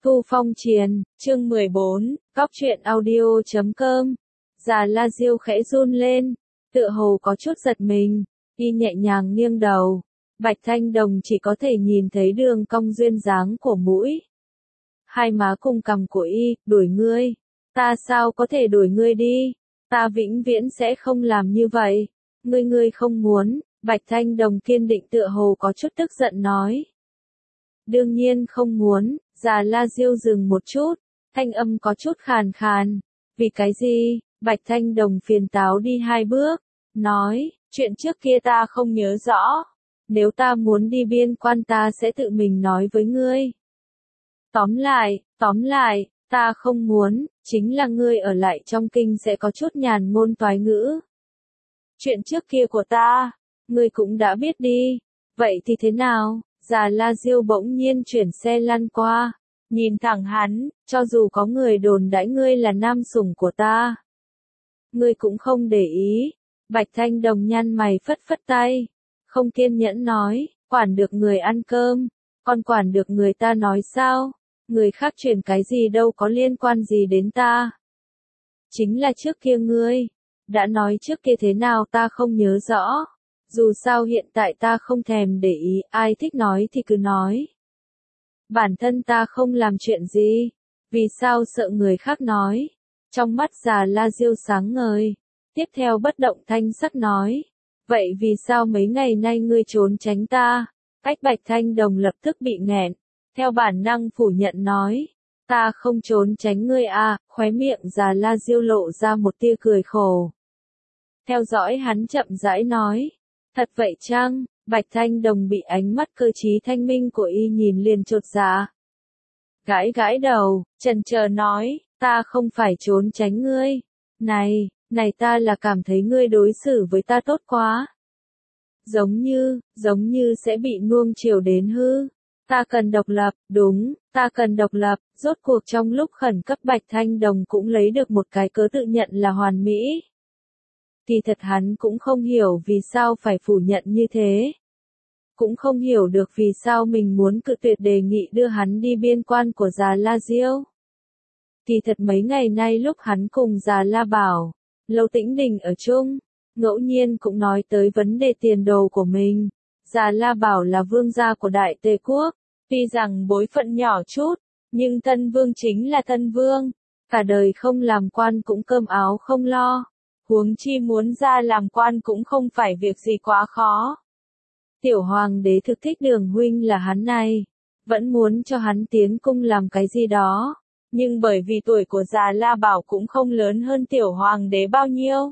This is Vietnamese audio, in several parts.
Thu Phong Triền, chương 14, Cóc truyện audio.com. Già La Diêu khẽ run lên, tựa hồ có chút giật mình, y nhẹ nhàng nghiêng đầu. Bạch Thanh Đồng chỉ có thể nhìn thấy đường cong duyên dáng của mũi. Hai má cùng cằm của y, đuổi ngươi. Ta sao có thể đuổi ngươi đi? Ta vĩnh viễn sẽ không làm như vậy. Ngươi không muốn, Bạch Thanh Đồng kiên định tựa hồ có chút tức giận nói. Đương nhiên không muốn. Già La Diêu dừng một chút, thanh âm có chút khàn khàn. Vì cái gì? Bạch Thanh Đồng phiền táo đi hai bước, nói, chuyện trước kia ta không nhớ rõ. Nếu ta muốn đi biên quan ta sẽ tự mình nói với ngươi. Tóm lại, ta không muốn, chính là ngươi ở lại trong kinh sẽ có chút nhàn ngôn toái ngữ. Chuyện trước kia của ta, ngươi cũng đã biết đi, vậy thì thế nào? Già La Diêu bỗng nhiên chuyển xe lăn qua, nhìn thẳng hắn, cho dù có người đồn đãi ngươi là nam sủng của ta. Ngươi cũng không để ý. Bạch Thanh Đồng nhăn mày phất phất tay, không kiên nhẫn nói, quản được người ăn cơm, còn quản được người ta nói sao? Người khác truyền cái gì đâu có liên quan gì đến ta. Chính là trước kia ngươi, đã nói trước kia thế nào ta không nhớ rõ. Dù sao hiện tại ta không thèm để ý, ai thích nói thì cứ nói. Bản thân ta không làm chuyện gì, vì sao sợ người khác nói. Trong mắt Già La Diêu sáng ngời, tiếp theo bất động thanh sắc nói. Vậy vì sao mấy ngày nay ngươi trốn tránh ta? Bạch Thanh Đồng lập tức bị nghẹn, theo bản năng phủ nhận nói. Ta không trốn tránh ngươi à, khóe miệng Già La Diêu lộ ra một tia cười khổ. Theo dõi hắn chậm rãi nói. Thật vậy chăng? Bạch Thanh Đồng bị ánh mắt cơ trí thanh minh của y nhìn liền chột dạ. Gãi đầu, chần chờ nói, ta không phải trốn tránh ngươi. Này ta là cảm thấy ngươi đối xử với ta tốt quá. Giống như sẽ bị nuông chiều đến hư. Ta cần độc lập, đúng, ta cần độc lập. Rốt cuộc trong lúc khẩn cấp Bạch Thanh Đồng cũng lấy được một cái cớ tự nhận là hoàn mỹ. Kỳ thật hắn cũng không hiểu vì sao phải phủ nhận như thế. Cũng không hiểu được vì sao mình muốn cự tuyệt đề nghị đưa hắn đi biên quan của Già La Diêu. Kỳ thật mấy ngày nay lúc hắn cùng Già La Bảo, Lâu Tĩnh Đình ở chung, ngẫu nhiên cũng nói tới vấn đề tiền đồ của mình. Già La Bảo là vương gia của Đại Tề Quốc, tuy rằng bối phận nhỏ chút, nhưng thân vương chính là thân vương, cả đời không làm quan cũng cơm áo không lo. Huống chi muốn ra làm quan cũng không phải việc gì quá khó. Tiểu hoàng đế thực thích Đường huynh là hắn này, vẫn muốn cho hắn tiến cung làm cái gì đó, nhưng bởi vì tuổi của Già La Bảo cũng không lớn hơn tiểu hoàng đế bao nhiêu,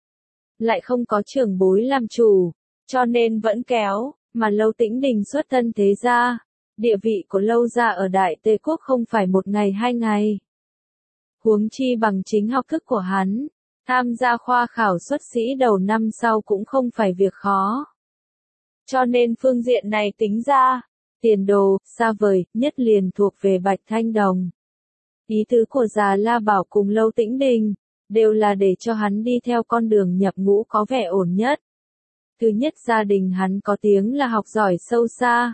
lại không có trưởng bối làm chủ, cho nên vẫn kéo, mà Lâu Tĩnh Đình xuất thân thế gia, địa vị của Lâu gia ở Đại Tề Quốc không phải một ngày hai ngày. Huống chi bằng chính học thức của hắn, tham gia khoa khảo xuất sĩ đầu năm sau cũng không phải việc khó. Cho nên phương diện này tính ra, tiền đồ, xa vời, nhất liền thuộc về Bạch Thanh Đồng. Ý tứ của Già La Bảo cùng Lâu Tĩnh Đình, đều là để cho hắn đi theo con đường nhập ngũ có vẻ ổn nhất. Thứ nhất gia đình hắn có tiếng là học giỏi sâu xa.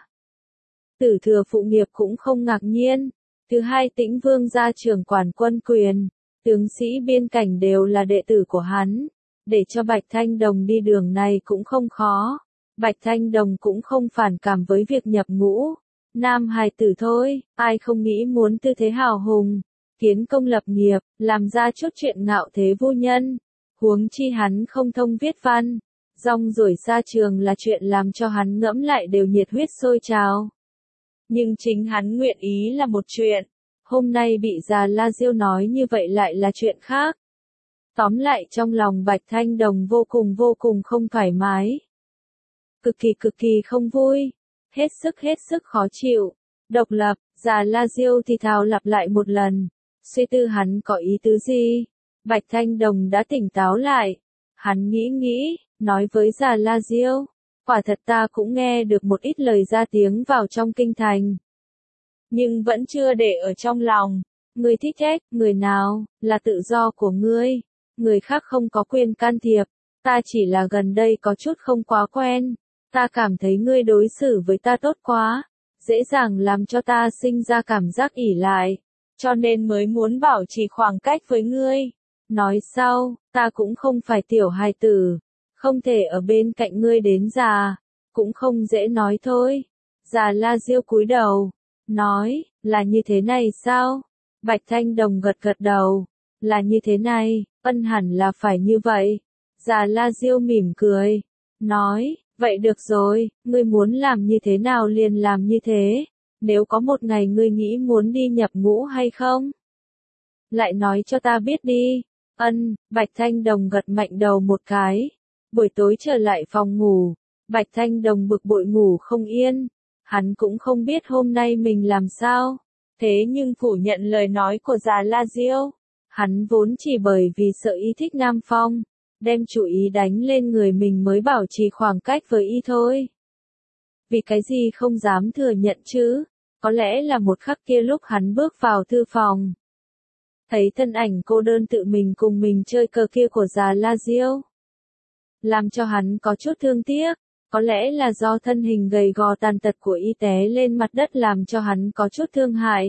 Tử thừa phụ nghiệp cũng không ngạc nhiên. Thứ hai Tĩnh Vương gia trưởng quản quân quyền. Tướng sĩ biên cảnh đều là đệ tử của hắn, để cho Bạch Thanh Đồng đi đường này cũng không khó. Bạch Thanh Đồng cũng không phản cảm với việc nhập ngũ. Nam hài tử thôi, ai không nghĩ muốn tư thế hào hùng, kiến công lập nghiệp, làm ra chút chuyện ngạo thế vô nhân. Huống chi hắn không thông viết văn, rong ruổi xa trường là chuyện làm cho hắn ngẫm lại đều nhiệt huyết sôi trào. Nhưng chính hắn nguyện ý là một chuyện. Hôm nay bị Già La Diêu nói như vậy lại là chuyện khác. Tóm lại trong lòng Bạch Thanh Đồng vô cùng không thoải mái. Cực kỳ không vui. Hết sức khó chịu. Độc lập, Già La Diêu thì thào lặp lại một lần. Suy tư hắn có ý tứ gì? Bạch Thanh Đồng đã tỉnh táo lại. Hắn nghĩ, nói với Già La Diêu. Quả thật ta cũng nghe được một ít lời ra tiếng vào trong kinh thành. Nhưng vẫn chưa để ở trong lòng. Ngươi thích trách, người nào, là tự do của ngươi. Người khác không có quyền can thiệp. Ta chỉ là gần đây có chút không quá quen. Ta cảm thấy ngươi đối xử với ta tốt quá. dễ dàng làm cho ta sinh ra cảm giác ỷ lại, cho nên mới muốn bảo trì khoảng cách với ngươi. Nói sau, ta cũng không phải tiểu hài tử, không thể ở bên cạnh ngươi đến già, cũng không dễ nói thôi. Già La Diêu cúi đầu, nói, là như thế này sao? Bạch Thanh Đồng gật gật đầu, là như thế này, hẳn là phải như vậy. Già La Diêu mỉm cười, nói, vậy được rồi, ngươi muốn làm như thế nào liền làm như thế, nếu có một ngày ngươi nghĩ muốn đi nhập ngũ hay không? Lại nói cho ta biết đi. Bạch Thanh Đồng gật mạnh đầu một cái. Buổi tối trở lại phòng ngủ, Bạch Thanh Đồng bực bội ngủ không yên, hắn cũng không biết hôm nay mình làm sao, thế nhưng phủ nhận lời nói của già La Diêu. Hắn vốn chỉ bởi vì sợ y thích Nam Phong, đem chủ ý đánh lên người mình mới bảo trì khoảng cách với y thôi. Vì cái gì không dám thừa nhận chứ, có lẽ là một khắc kia lúc hắn bước vào thư phòng. Thấy thân ảnh cô đơn tự mình cùng mình chơi cờ kia của già La Diêu, làm cho hắn có chút thương tiếc, có lẽ là do thân hình gầy gò tàn tật của y té lên mặt đất làm cho hắn có chút thương hại.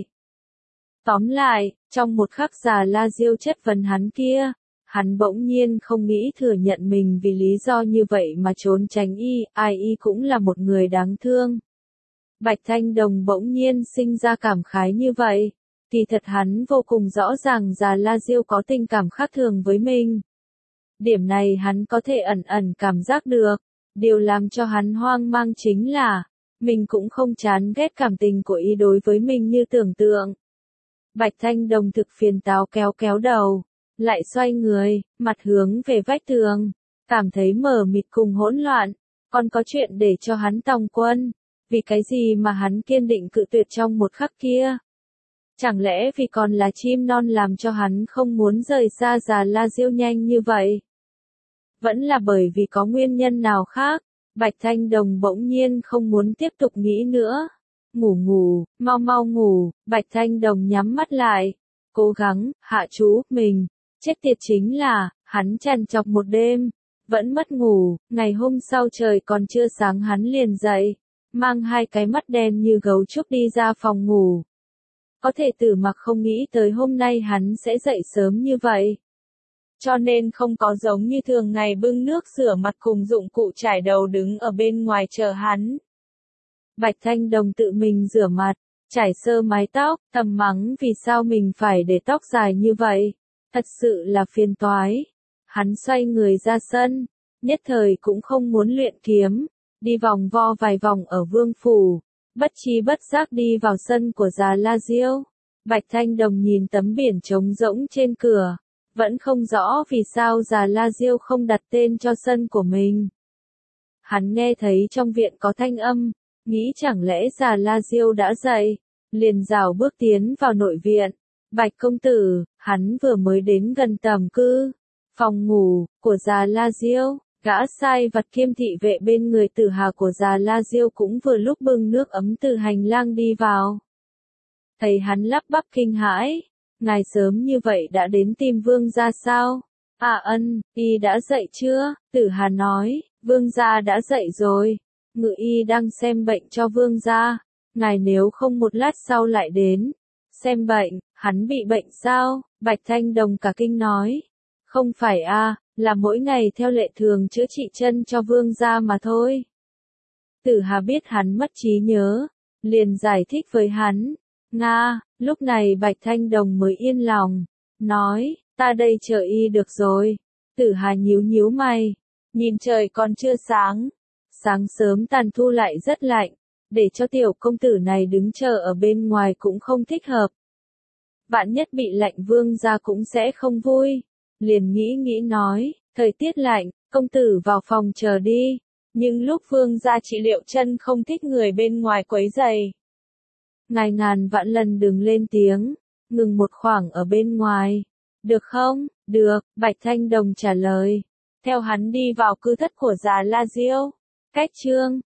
Tóm lại, trong một khắc già La Diêu chất vấn hắn kia, hắn bỗng nhiên không nghĩ thừa nhận mình vì lý do như vậy mà trốn tránh y, ai y cũng là một người đáng thương. Bạch Thanh Đồng bỗng nhiên sinh ra cảm khái như vậy, kỳ thật hắn vô cùng rõ ràng già La Diêu có tình cảm khác thường với mình. Điểm này hắn có thể ẩn ẩn cảm giác được, điều làm cho hắn hoang mang chính là, mình cũng không chán ghét cảm tình của y đối với mình như tưởng tượng. Bạch Thanh Đồng thực phiền táo kéo kéo đầu, lại xoay người, mặt hướng về vách tường, cảm thấy mờ mịt cùng hỗn loạn, còn có chuyện để cho hắn tòng quân, vì cái gì mà hắn kiên định cự tuyệt trong một khắc kia. Chẳng lẽ vì còn là chim non làm cho hắn không muốn rời xa già La Diêu nhanh như vậy? Vẫn là bởi vì có nguyên nhân nào khác, Bạch Thanh Đồng bỗng nhiên không muốn tiếp tục nghĩ nữa. Ngủ, mau mau ngủ, Bạch Thanh Đồng nhắm mắt lại, cố gắng, hạ chú, mình. Chết tiệt chính là, hắn trằn trọc một đêm, vẫn mất ngủ, ngày hôm sau trời còn chưa sáng hắn liền dậy, mang hai cái mắt đen như gấu trúc đi ra phòng ngủ. Có thể Tử Mặc không nghĩ tới hôm nay hắn sẽ dậy sớm như vậy. Cho nên không có giống như thường ngày bưng nước rửa mặt cùng dụng cụ chải đầu đứng ở bên ngoài chờ hắn. Bạch Thanh Đồng tự mình rửa mặt, chải sơ mái tóc, thầm mắng vì sao mình phải để tóc dài như vậy. Thật sự là phiền toái. Hắn xoay người ra sân, nhất thời cũng không muốn luyện kiếm, đi vòng vo vài vòng ở vương phủ, bất chi bất giác đi vào sân của già La Diêu. Bạch Thanh Đồng nhìn tấm biển trống rỗng trên cửa, vẫn không rõ vì sao già La Diêu không đặt tên cho sân của mình. Hắn nghe thấy trong viện có thanh âm, nghĩ chẳng lẽ già La Diêu đã dậy, liền rảo bước tiến vào nội viện. Bạch công tử, hắn vừa mới đến gần tầm cư, phòng ngủ, của già La Diêu, gã sai vặt kiêm thị vệ bên người Tử Hà của già La Diêu cũng vừa lúc bưng nước ấm từ hành lang đi vào. Thấy hắn lắp bắp kinh hãi, ngài sớm như vậy đã đến tìm vương gia sao? Y đã dậy chưa? Tử Hà nói, vương gia đã dậy rồi, ngự y đang xem bệnh cho vương gia, ngài nếu không một lát sau lại đến. Xem bệnh, hắn bị bệnh sao? Bạch Thanh Đồng cả kinh nói. Không phải là mỗi ngày theo lệ thường chữa trị chân cho vương gia mà thôi. Tử Hà biết hắn mất trí nhớ, liền giải thích với hắn. Lúc này Bạch Thanh Đồng mới yên lòng, nói, ta đây chờ y được rồi. Tử Hà nhíu nhíu mày, nhìn trời còn chưa sáng. Sáng sớm tàn thu lại rất lạnh, để cho tiểu công tử này đứng chờ ở bên ngoài cũng không thích hợp. Vạn nhất bị lạnh vương gia cũng sẽ không vui. Liền nghĩ nói, thời tiết lạnh, công tử vào phòng chờ đi. Nhưng lúc vương gia trị liệu chân không thích người bên ngoài quấy rầy. Ngài ngàn vạn lần đừng lên tiếng, ngừng một khoảng ở bên ngoài. Được không? Được, Bạch Thanh Đồng trả lời. Theo hắn đi vào cư thất của già La Diêu. Cách chương